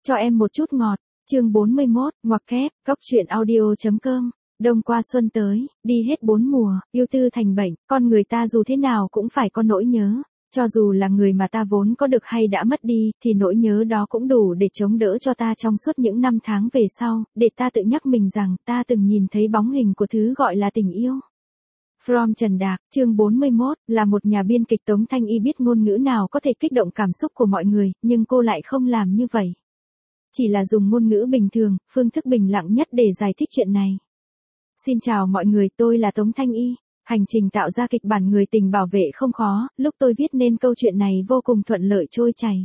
Cho em một chút ngọt. Chương 41, ngoặc kép, góc truyện audio.com. Đông qua xuân tới, đi hết 4 mùa, yêu tư thành bệnh, con người ta dù thế nào cũng phải có nỗi nhớ. Cho dù là người mà ta vốn có được hay đã mất đi, thì nỗi nhớ đó cũng đủ để chống đỡ cho ta trong suốt những năm tháng về sau, để ta tự nhắc mình rằng ta từng nhìn thấy bóng hình của thứ gọi là tình yêu. From Trần Đạc, chương 41, là một nhà biên kịch Tống Thanh Y biết ngôn ngữ nào có thể kích động cảm xúc của mọi người, nhưng cô lại không làm như vậy. Chỉ là dùng ngôn ngữ bình thường, phương thức bình lặng nhất để giải thích chuyện này. Xin chào mọi người, tôi là Tống Thanh Y. Hành trình tạo ra kịch bản Người tình bảo vệ không khó, lúc tôi viết nên câu chuyện này vô cùng thuận lợi trôi chảy.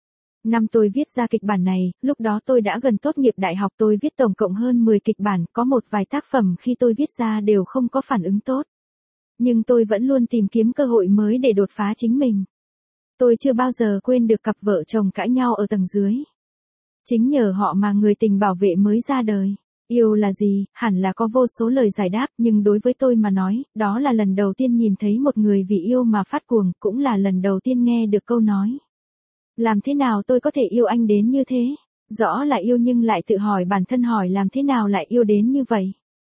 Năm tôi viết ra kịch bản này, lúc đó tôi đã gần tốt nghiệp đại học, tôi viết tổng cộng hơn 10 kịch bản, có một vài tác phẩm khi tôi viết ra đều không có phản ứng tốt. Nhưng tôi vẫn luôn tìm kiếm cơ hội mới để đột phá chính mình. Tôi chưa bao giờ quên được cặp vợ chồng cãi nhau ở tầng dưới. Chính nhờ họ mà Người tình bảo vệ mới ra đời. Yêu là gì, hẳn là có vô số lời giải đáp, nhưng đối với tôi mà nói, đó là lần đầu tiên nhìn thấy một người vì yêu mà phát cuồng, cũng là lần đầu tiên nghe được câu nói. Làm thế nào tôi có thể yêu anh đến như thế? Rõ là yêu nhưng lại tự hỏi bản thân hỏi làm thế nào lại yêu đến như vậy?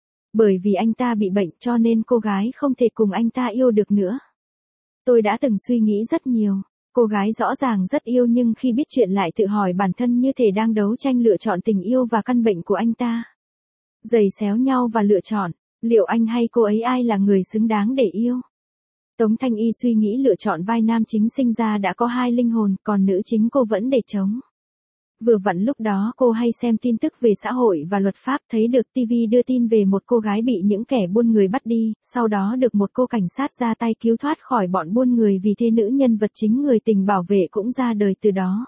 Bởi vì anh ta bị bệnh cho nên cô gái không thể cùng anh ta yêu được nữa. Tôi đã từng suy nghĩ rất nhiều. Cô gái rõ ràng rất yêu nhưng khi biết chuyện lại tự hỏi bản thân như thể đang đấu tranh lựa chọn tình yêu và căn bệnh của anh ta. Giày xéo nhau và lựa chọn, liệu anh hay cô ấy ai là người xứng đáng để yêu? Tống Thanh Y suy nghĩ lựa chọn vai nam chính sinh ra đã có 2 linh hồn, còn nữ chính cô vẫn để trống. Vừa vặn lúc đó cô hay xem tin tức về xã hội và luật pháp, thấy được TV đưa tin về một cô gái bị những kẻ buôn người bắt đi, sau đó được một cô cảnh sát ra tay cứu thoát khỏi bọn buôn người, vì thế nữ nhân vật chính Người tình bảo vệ cũng ra đời từ đó.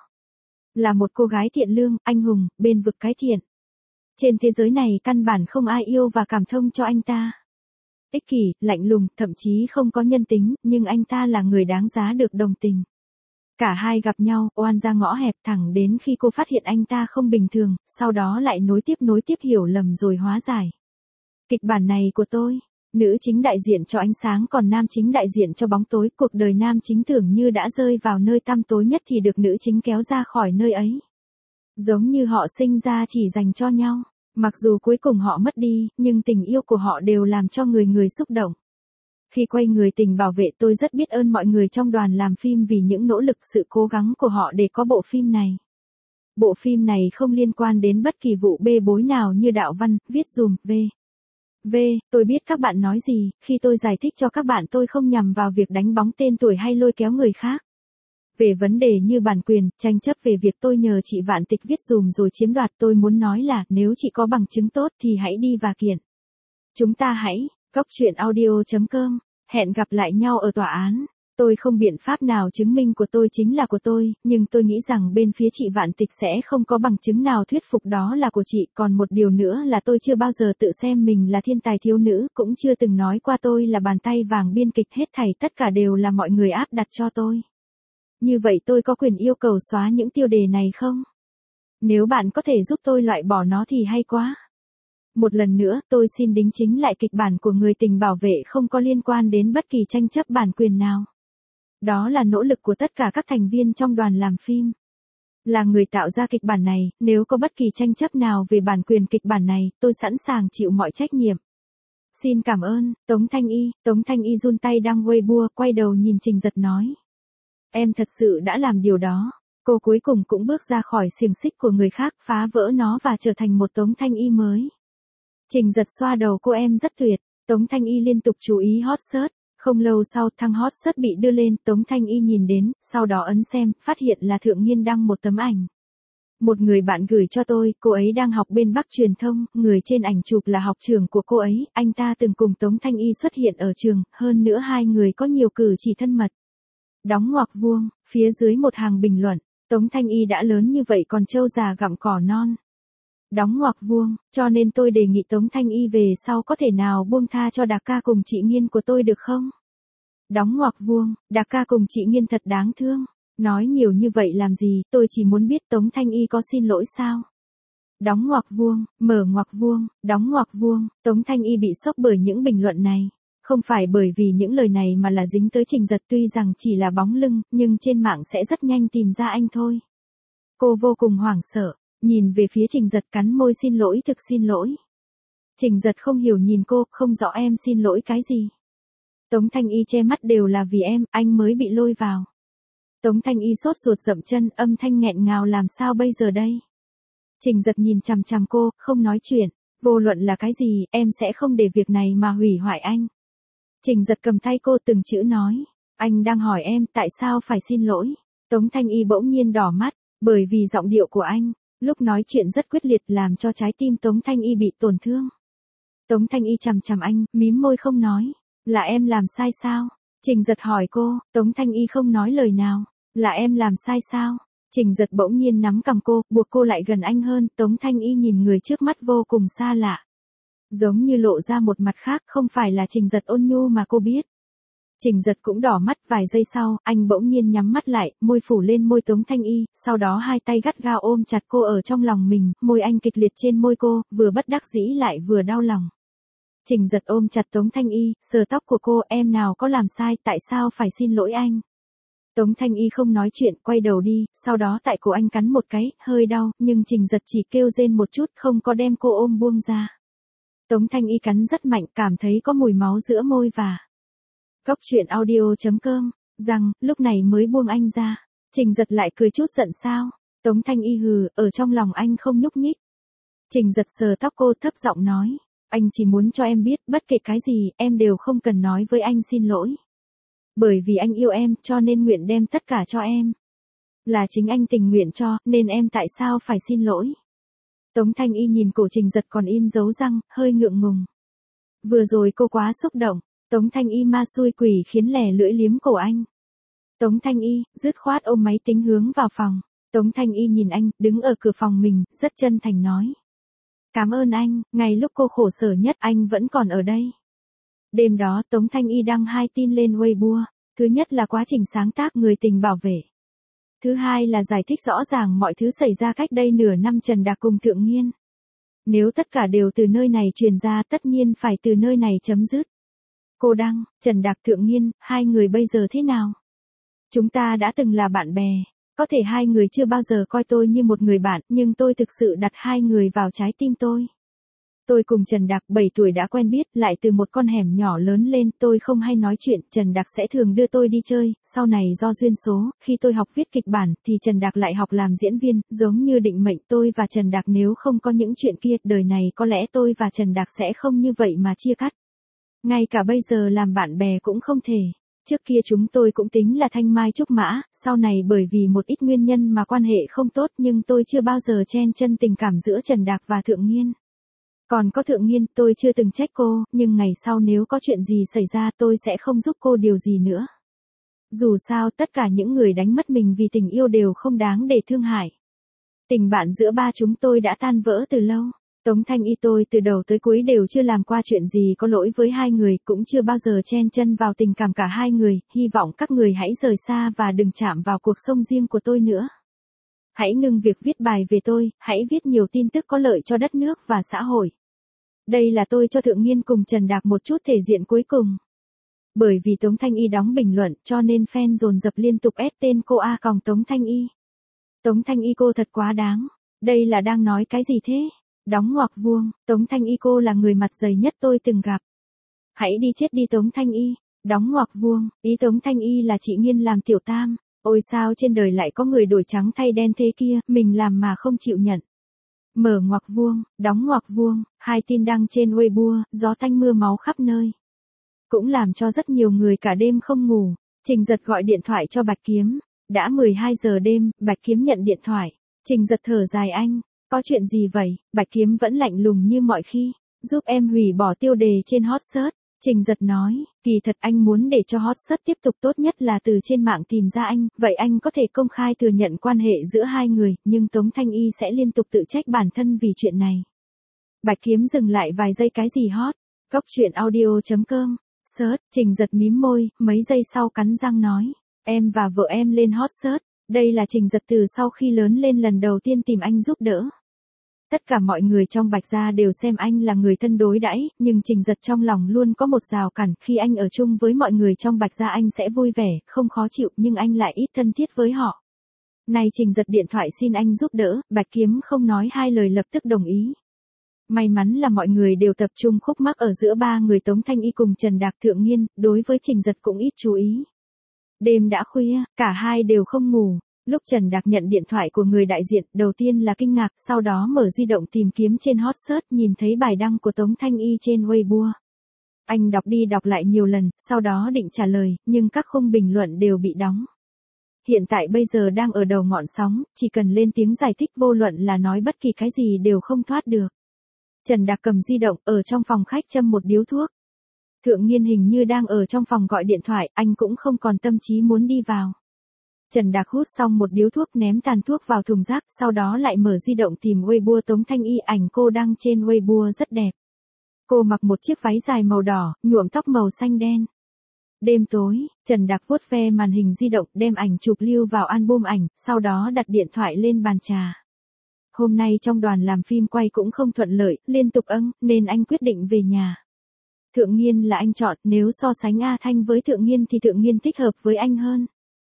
Là một cô gái thiện lương, anh hùng, bên vực cái thiện. Trên thế giới này căn bản không ai yêu và cảm thông cho anh ta. Ích kỷ, lạnh lùng, thậm chí không có nhân tính, nhưng anh ta là người đáng giá được đồng tình. Cả hai gặp nhau, oan ra ngõ hẹp, thẳng đến khi cô phát hiện anh ta không bình thường, sau đó lại nối tiếp hiểu lầm rồi hóa giải. Kịch bản này của tôi, nữ chính đại diện cho ánh sáng còn nam chính đại diện cho bóng tối, cuộc đời nam chính tưởng như đã rơi vào nơi tăm tối nhất thì được nữ chính kéo ra khỏi nơi ấy. Giống như họ sinh ra chỉ dành cho nhau, mặc dù cuối cùng họ mất đi, nhưng tình yêu của họ đều làm cho người xúc động. Khi quay Người tình bảo vệ tôi rất biết ơn mọi người trong đoàn làm phim vì những nỗ lực sự cố gắng của họ để có bộ phim này. Bộ phim này không liên quan đến bất kỳ vụ bê bối nào như đạo văn, viết dùm, tôi biết các bạn nói gì, khi tôi giải thích cho các bạn tôi không nhằm vào việc đánh bóng tên tuổi hay lôi kéo người khác. Về vấn đề như bản quyền, tranh chấp về việc tôi nhờ chị Vạn Tịch viết dùm rồi chiếm đoạt, tôi muốn nói là nếu chị có bằng chứng tốt thì hãy đi và kiện. Chúng ta hãy, góc truyện audio.com, hẹn gặp lại nhau ở tòa án. Tôi không biện pháp nào chứng minh của tôi chính là của tôi, nhưng tôi nghĩ rằng bên phía chị Vạn Tịch sẽ không có bằng chứng nào thuyết phục đó là của chị. Còn một điều nữa là tôi chưa bao giờ tự xem mình là thiên tài thiếu nữ, cũng chưa từng nói qua tôi là bàn tay vàng biên kịch, hết thảy tất cả đều là mọi người áp đặt cho tôi. Như vậy tôi có quyền yêu cầu xóa những tiêu đề này không? Nếu bạn có thể giúp tôi loại bỏ nó thì hay quá. Một lần nữa, tôi xin đính chính lại kịch bản của Người tình bảo vệ không có liên quan đến bất kỳ tranh chấp bản quyền nào. Đó là nỗ lực của tất cả các thành viên trong đoàn làm phim. Là người tạo ra kịch bản này, nếu có bất kỳ tranh chấp nào về bản quyền kịch bản này, tôi sẵn sàng chịu mọi trách nhiệm. Xin cảm ơn, Tống Thanh Y. Tống Thanh Y run tay đăng Weibo, quay đầu nhìn Trình Giật nói. Em thật sự đã làm điều đó. Cô cuối cùng cũng bước ra khỏi xiềng xích của người khác, phá vỡ nó và trở thành một Tống Thanh Y mới. Trình Giật xoa đầu cô, em rất tuyệt. Tống Thanh Y liên tục chú ý hot search. Không lâu sau thăng hot search bị đưa lên, Tống Thanh Y nhìn đến, sau đó ấn xem, phát hiện là Thượng Nghiên đăng một tấm ảnh. Một người bạn gửi cho tôi, cô ấy đang học bên Bắc truyền thông, người trên ảnh chụp là học trưởng của cô ấy, anh ta từng cùng Tống Thanh Y xuất hiện ở trường, hơn nữa hai người có nhiều cử chỉ thân mật. Đóng ngoặc vuông, phía dưới một hàng bình luận, Tống Thanh Y đã lớn như vậy còn trâu già gặm cỏ non. Đóng ngoặc vuông, cho nên tôi đề nghị Tống Thanh Y về sau có thể nào buông tha cho Đạc ca cùng chị Nghiên của tôi được không? Đóng ngoặc vuông, Đạc ca cùng chị Nghiên thật đáng thương. Nói nhiều như vậy làm gì, tôi chỉ muốn biết Tống Thanh Y có xin lỗi sao? Đóng ngoặc vuông, mở ngoặc vuông, đóng ngoặc vuông, Tống Thanh Y bị sốc bởi những bình luận này. Không phải bởi vì những lời này mà là dính tới Trình Giật, tuy rằng chỉ là bóng lưng, nhưng trên mạng sẽ rất nhanh tìm ra anh thôi. Cô vô cùng hoảng sợ. nhìn về phía Trình Giật cắn môi xin lỗi thực xin lỗi. Trình Giật không hiểu nhìn cô, không rõ em xin lỗi cái gì. Tống Thanh Y che mắt đều là vì em, anh mới bị lôi vào. Tống Thanh Y sốt ruột dậm chân, âm thanh nghẹn ngào làm sao bây giờ đây. Trình Giật nhìn chằm chằm cô, không nói chuyện, vô luận là cái gì, em sẽ không để việc này mà hủy hoại anh. Trình Giật cầm tay cô từng chữ nói, anh đang hỏi em tại sao phải xin lỗi. Tống Thanh Y bỗng nhiên đỏ mắt, bởi vì giọng điệu của anh, lúc nói chuyện rất quyết liệt làm cho trái tim Tống Thanh Y bị tổn thương. Tống Thanh Y chằm chằm anh, mím môi không nói, là em làm sai sao? Trình Giật hỏi cô, Tống Thanh Y không nói lời nào, là em làm sai sao? Trình Giật bỗng nhiên nắm cằm cô, buộc cô lại gần anh hơn, Tống Thanh Y nhìn người trước mắt vô cùng xa lạ. Giống như lộ ra một mặt khác, không phải là Trình Giật ôn nhu mà cô biết. Trình Giật cũng đỏ mắt, vài giây sau, anh bỗng nhiên nhắm mắt lại, môi phủ lên môi Tống Thanh Y, sau đó hai tay gắt gao ôm chặt cô ở trong lòng mình, môi anh kịch liệt trên môi cô, vừa bất đắc dĩ lại vừa đau lòng. Trình Giật ôm chặt Tống Thanh Y, sờ tóc của cô, em nào có làm sai, tại sao phải xin lỗi anh? Tống Thanh Y không nói chuyện, quay đầu đi, sau đó tại cổ anh cắn một cái, hơi đau, nhưng Trình Giật chỉ kêu rên một chút, không có đem cô ôm buông ra. Tống Thanh Y cắn rất mạnh, cảm thấy có mùi máu giữa môi và Cóc truyện audio.com, rằng, lúc này mới buông anh ra. Trình Giật lại cười chút giận sao? Tống Thanh Y hừ, ở trong lòng anh không nhúc nhích. Trình Giật sờ tóc cô thấp giọng nói, anh chỉ muốn cho em biết, bất kể cái gì, em đều không cần nói với anh xin lỗi. Bởi vì anh yêu em, cho nên nguyện đem tất cả cho em. Là chính anh tình nguyện cho, nên em tại sao phải xin lỗi? Tống Thanh Y nhìn cổ Trình Giật còn in dấu răng, hơi ngượng ngùng. Vừa rồi cô quá xúc động, Tống Thanh Y ma xui quỷ khiến lẻ lưỡi liếm cổ anh. Tống Thanh Y, dứt khoát ôm máy tính hướng vào phòng. Tống Thanh Y nhìn anh, đứng ở cửa phòng mình, rất chân thành nói. Cảm ơn anh, ngày lúc cô khổ sở nhất anh vẫn còn ở đây. Đêm đó Tống Thanh Y đăng 2 tin lên Weibo, thứ nhất là quá trình sáng tác người tình bảo vệ. Thứ hai là giải thích rõ ràng mọi thứ xảy ra cách đây nửa năm Trần Đạc cùng Thượng Nghiên. Nếu tất cả đều từ nơi này truyền ra tất nhiên phải từ nơi này chấm dứt. Cô đăng, Trần Đạc Thượng Nghiên, hai người bây giờ thế nào? Chúng ta đã từng là bạn bè, có thể hai người chưa bao giờ coi tôi như một người bạn, nhưng tôi thực sự đặt hai người vào trái tim tôi. Tôi cùng Trần Đạc 7 tuổi đã quen biết, lại từ một con hẻm nhỏ lớn lên, tôi không hay nói chuyện, Trần Đạc sẽ thường đưa tôi đi chơi, sau này do duyên số, khi tôi học viết kịch bản, thì Trần Đạc lại học làm diễn viên, giống như định mệnh tôi và Trần Đạc nếu không có những chuyện kia, đời này có lẽ tôi và Trần Đạc sẽ không như vậy mà chia cắt. Ngay cả bây giờ làm bạn bè cũng không thể. Trước kia chúng tôi cũng tính là thanh mai trúc mã, sau này bởi vì một ít nguyên nhân mà quan hệ không tốt nhưng tôi chưa bao giờ chen chân tình cảm giữa Trần Đạc và Thượng Nghiên. Còn có Thượng Nghiên, tôi chưa từng trách cô, nhưng ngày sau nếu có chuyện gì xảy ra tôi sẽ không giúp cô điều gì nữa. Dù sao tất cả những người đánh mất mình vì tình yêu đều không đáng để thương hại. Tình bạn giữa ba chúng tôi đã tan vỡ từ lâu. Tống Thanh Y tôi từ đầu tới cuối đều chưa làm qua chuyện gì có lỗi với hai người, cũng chưa bao giờ chen chân vào tình cảm cả hai người, hy vọng các người hãy rời xa và đừng chạm vào cuộc sống riêng của tôi nữa. Hãy ngừng việc viết bài về tôi, hãy viết nhiều tin tức có lợi cho đất nước và xã hội. Đây là tôi cho Thượng Nghiên cùng Trần Đạc một chút thể diện cuối cùng. Bởi vì Tống Thanh Y đóng bình luận cho nên fan dồn dập liên tục ép tên cô A còng Tống Thanh Y. Tống Thanh Y cô thật quá đáng. Đây là đang nói cái gì thế? Đóng ngoặc vuông, Tống Thanh Y cô là người mặt dày nhất tôi từng gặp. Hãy đi chết đi Tống Thanh Y, đóng ngoặc vuông, ý Tống Thanh Y là chị Nghiên làm tiểu tam, ôi sao trên đời lại có người đổi trắng thay đen thế kia, mình làm mà không chịu nhận. Mở ngoặc vuông, đóng ngoặc vuông, hai tin đăng trên Weibo, gió tanh mưa máu khắp nơi. Cũng làm cho rất nhiều người cả đêm không ngủ. Trình Giật gọi điện thoại cho Bạch Kiếm, đã 12 giờ đêm, Bạch Kiếm nhận điện thoại. Trình Giật thở dài anh. Có chuyện gì vậy? Bạch Kiếm vẫn lạnh lùng như mọi khi. Giúp em hủy bỏ tiêu đề trên hot search. Trình Giật nói, kỳ thật anh muốn để cho hot search tiếp tục tốt nhất là từ trên mạng tìm ra anh, vậy anh có thể công khai thừa nhận quan hệ giữa hai người, nhưng Tống Thanh Y sẽ liên tục tự trách bản thân vì chuyện này. Bạch Kiếm dừng lại vài giây cái gì hot? Cóc truyện audio.com. Search, Trình Giật mím môi, mấy giây sau cắn răng nói, em và vợ em lên hot search. Đây là Trình Giật từ sau khi lớn lên lần đầu tiên tìm anh giúp đỡ. Tất cả mọi người trong Bạch Gia đều xem anh là người thân đối đãi, nhưng Trình Giật trong lòng luôn có một rào cản, khi anh ở chung với mọi người trong Bạch Gia anh sẽ vui vẻ, không khó chịu nhưng anh lại ít thân thiết với họ. Này Trình giật điện thoại xin anh giúp đỡ, Bạch Kiếm không nói hai lời lập tức đồng ý. May mắn là mọi người đều tập trung khúc mắc ở giữa ba người Tống Thanh Y cùng Trần Đạc Thượng Nghiên, đối với Trình giật cũng ít chú ý. Đêm đã khuya, cả hai đều không ngủ. Lúc Trần Đạc nhận điện thoại của người đại diện, đầu tiên là kinh ngạc, sau đó mở di động tìm kiếm trên hot search nhìn thấy bài đăng của Tống Thanh Y trên Weibo. Anh đọc đi đọc lại nhiều lần, sau đó định trả lời, nhưng các khung bình luận đều bị đóng. Hiện tại bây giờ đang ở đầu ngọn sóng, chỉ cần lên tiếng giải thích vô luận là nói bất kỳ cái gì đều không thoát được. Trần Đạc cầm di động, ở trong phòng khách châm một điếu thuốc. Thượng Nghiên hình như đang ở trong phòng gọi điện thoại, anh cũng không còn tâm trí muốn đi vào. Trần Đạc hút xong một điếu thuốc ném tàn thuốc vào thùng rác, sau đó lại mở di động tìm Weibo Tống Thanh Y, ảnh cô đăng trên Weibo rất đẹp. Cô mặc một chiếc váy dài màu đỏ, nhuộm tóc màu xanh đen. Đêm tối, Trần Đạc vuốt ve màn hình di động, đem ảnh chụp lưu vào album ảnh, sau đó đặt điện thoại lên bàn trà. Hôm nay trong đoàn làm phim quay cũng không thuận lợi, liên tục nên anh quyết định về nhà. Thượng Nghiên là anh chọn, nếu so sánh A Thanh với Thượng Nghiên thì Thượng Nghiên thích hợp với anh hơn.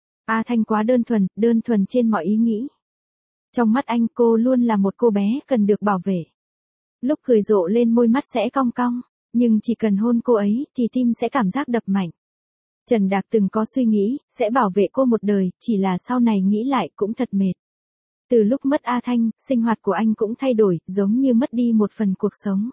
A Thanh quá đơn thuần trên mọi ý nghĩ. Trong mắt anh cô luôn là một cô bé cần được bảo vệ. Lúc cười rộ lên môi mắt sẽ cong cong, nhưng chỉ cần hôn cô ấy thì tim sẽ cảm giác đập mạnh. Trần Đạc từng có suy nghĩ, sẽ bảo vệ cô một đời, chỉ là sau này nghĩ lại cũng thật mệt. Từ lúc mất A Thanh, sinh hoạt của anh cũng thay đổi, giống như mất đi một phần cuộc sống.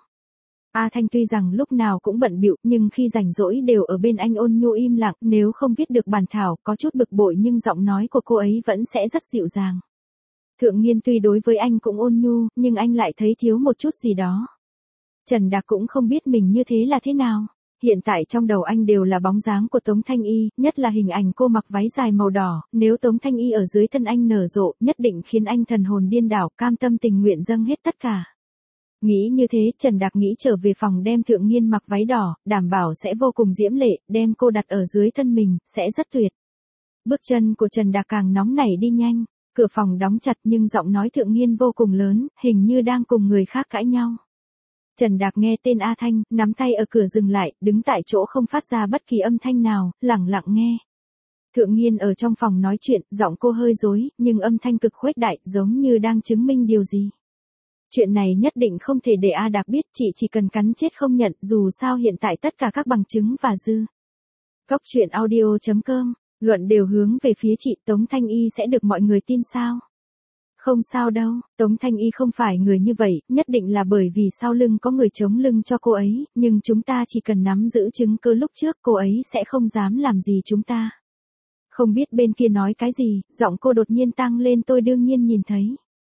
A Thanh tuy rằng lúc nào cũng bận bịu, nhưng khi rảnh rỗi đều ở bên anh ôn nhu im lặng, nếu không viết được bản thảo, có chút bực bội nhưng giọng nói của cô ấy vẫn sẽ rất dịu dàng. Thượng Nghiên tuy đối với anh cũng ôn nhu, nhưng anh lại thấy thiếu một chút gì đó. Trần Đạc cũng không biết mình như thế là thế nào. Hiện tại trong đầu anh đều là bóng dáng của Tống Thanh Y, nhất là hình ảnh cô mặc váy dài màu đỏ, nếu Tống Thanh Y ở dưới thân anh nở rộ, nhất định khiến anh thần hồn điên đảo, cam tâm tình nguyện dâng hết tất cả. Nghĩ như thế, Trần Đạc nghĩ trở về phòng đem Thượng Nghiên mặc váy đỏ, đảm bảo sẽ vô cùng diễm lệ, đem cô đặt ở dưới thân mình, sẽ rất tuyệt. Bước chân của Trần Đạc càng nóng nảy đi nhanh, cửa phòng đóng chặt nhưng giọng nói Thượng Nghiên vô cùng lớn, hình như đang cùng người khác cãi nhau. Trần Đạc nghe tên A Thanh, nắm tay ở cửa dừng lại, đứng tại chỗ không phát ra bất kỳ âm thanh nào, lẳng lặng nghe. Thượng Nghiên ở trong phòng nói chuyện, giọng cô hơi rối, nhưng âm thanh cực khuếch đại, giống như đang chứng minh điều gì. Chuyện này nhất định không thể để A Đạc biết, chị chỉ cần cắn chết không nhận, dù sao hiện tại tất cả các bằng chứng và dư. Góc truyện audio.com, luận đều hướng về phía chị, Tống Thanh Y sẽ được mọi người tin sao? Không sao đâu, Tống Thanh Y không phải người như vậy, nhất định là bởi vì sau lưng có người chống lưng cho cô ấy, nhưng chúng ta chỉ cần nắm giữ chứng cứ lúc trước cô ấy sẽ không dám làm gì chúng ta. Không biết bên kia nói cái gì, giọng cô đột nhiên tăng lên, tôi đương nhiên nhìn thấy.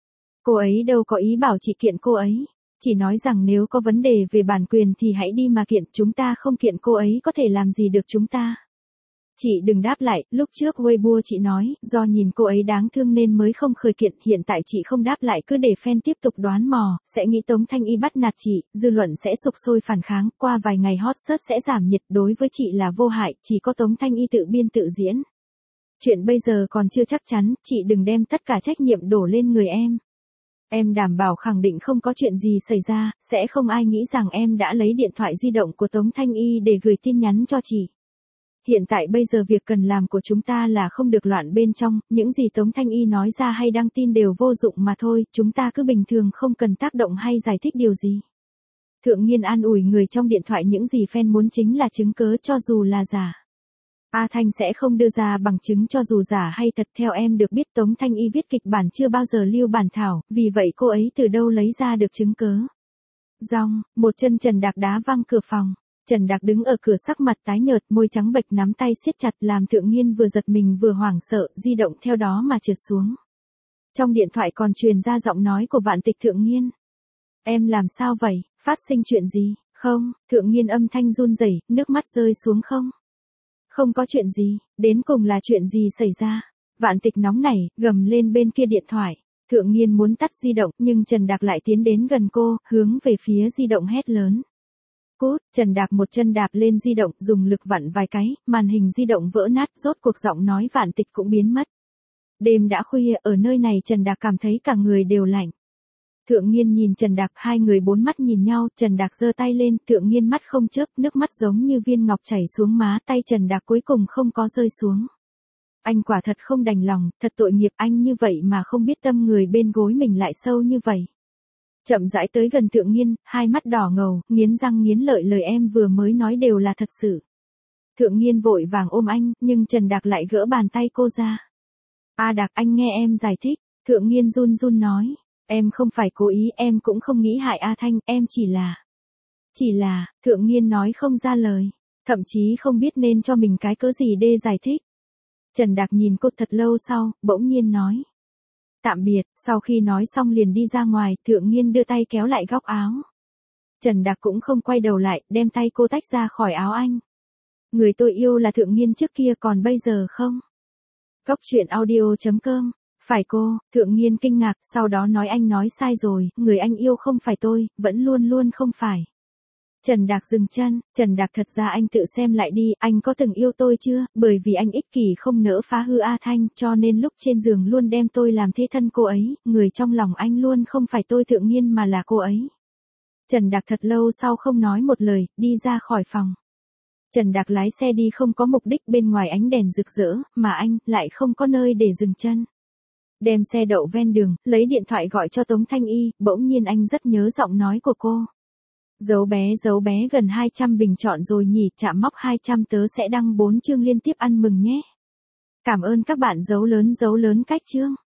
Cô ấy đâu có ý bảo chị kiện cô ấy, chỉ nói rằng nếu có vấn đề về bản quyền thì hãy đi mà kiện, chúng ta không kiện cô ấy có thể làm gì được chúng ta. Chị đừng đáp lại, lúc trước Weibo chị nói, do nhìn cô ấy đáng thương nên mới không khởi kiện, hiện tại chị không đáp lại cứ để fan tiếp tục đoán mò, sẽ nghĩ Tống Thanh Y bắt nạt chị, dư luận sẽ sục sôi phản kháng, qua vài ngày hot search sẽ giảm nhiệt, đối với chị là vô hại, chỉ có Tống Thanh Y tự biên tự diễn. Chuyện bây giờ còn chưa chắc chắn, chị đừng đem tất cả trách nhiệm đổ lên người em. Em đảm bảo khẳng định không có chuyện gì xảy ra, sẽ không ai nghĩ rằng em đã lấy điện thoại di động của Tống Thanh Y để gửi tin nhắn cho chị. Hiện tại bây giờ việc cần làm của chúng ta là không được loạn bên trong, những gì Tống Thanh Y nói ra hay đăng tin đều vô dụng mà thôi, chúng ta cứ bình thường không cần tác động hay giải thích điều gì. Thượng Nghiên an ủi người trong điện thoại, những gì fan muốn chính là chứng cớ cho dù là giả. A Thanh sẽ không đưa ra bằng chứng cho dù giả hay thật, theo em được biết Tống Thanh Y viết kịch bản chưa bao giờ lưu bản thảo, vì vậy cô ấy từ đâu lấy ra được chứng cớ. Rong, một chân Trần Đạc đá văng cửa phòng. Trần Đạc đứng ở cửa sắc mặt tái nhợt, môi trắng bệch, nắm tay siết chặt làm Thượng Nghiên vừa giật mình vừa hoảng sợ, di động theo đó mà trượt xuống. Trong điện thoại còn truyền ra giọng nói của Vạn Tịch. Thượng Nghiên, em làm sao vậy, phát sinh chuyện gì? Không, Thượng Nghiên âm thanh run rẩy, nước mắt rơi xuống. Không có chuyện gì, đến cùng là chuyện gì xảy ra? Vạn Tịch nóng nảy, gầm lên bên kia điện thoại. Thượng Nghiên muốn tắt di động, nhưng Trần Đạc lại tiến đến gần cô, hướng về phía di động hét lớn. Cút, Trần Đạc một chân đạp lên di động, dùng lực vặn vài cái, màn hình di động vỡ nát, rốt cuộc giọng nói Vạn Tịch cũng biến mất. Đêm đã khuya, ở nơi này Trần Đạc cảm thấy cả người đều lạnh. Thượng Nghiên nhìn Trần Đạc, hai người bốn mắt nhìn nhau, Trần Đạc giơ tay lên, Thượng Nghiên mắt không chớp, nước mắt giống như viên ngọc chảy xuống má, tay Trần Đạc cuối cùng không có rơi xuống. Anh quả thật không đành lòng, thật tội nghiệp anh như vậy mà không biết tâm người bên gối mình lại sâu như vậy. Chậm rãi tới gần Thượng Nghiên, hai mắt đỏ ngầu, nghiến răng nghiến lợi lời em vừa mới nói đều là thật sự. Thượng Nghiên vội vàng ôm anh, nhưng Trần Đạc lại gỡ bàn tay cô ra. A Đạc, anh nghe em giải thích. Thượng Nghiên run run nói. Em không phải cố ý, em cũng không nghĩ hại A Thanh, em chỉ là, Thượng Nghiên nói không ra lời. Thậm chí không biết nên cho mình cái cớ gì để giải thích. Trần Đạc nhìn cô thật lâu sau, bỗng nhiên nói. Tạm biệt, sau khi nói xong liền đi ra ngoài, Thượng Nghiên đưa tay kéo lại góc áo. Trần Đạc cũng không quay đầu lại, đem tay cô tách ra khỏi áo anh. Người tôi yêu là Thượng Nghiên trước kia còn bây giờ không? Góc chuyện audio.com. Phải cô, Thượng Nghiên kinh ngạc, sau đó nói anh nói sai rồi, người anh yêu không phải tôi, vẫn luôn luôn không phải. Trần Đạc dừng chân, Trần Đạc thật ra anh tự xem lại đi, anh có từng yêu tôi chưa, bởi vì anh ích kỷ không nỡ phá hư A Thanh, cho nên lúc trên giường luôn đem tôi làm thế thân cô ấy, người trong lòng anh luôn không phải tôi Thượng Nghiên mà là cô ấy. Trần Đạc thật lâu sau không nói một lời, đi ra khỏi phòng. Trần Đạc lái xe đi không có mục đích, bên ngoài ánh đèn rực rỡ, mà anh lại không có nơi để dừng chân. Đem xe đậu ven đường, lấy điện thoại gọi cho Tống Thanh Y, bỗng nhiên anh rất nhớ giọng nói của cô. Dấu bé gần 200 bình chọn rồi nhỉ, chạm mốc 200 tớ sẽ đăng 4 chương liên tiếp ăn mừng nhé. Cảm ơn các bạn dấu lớn cách chương.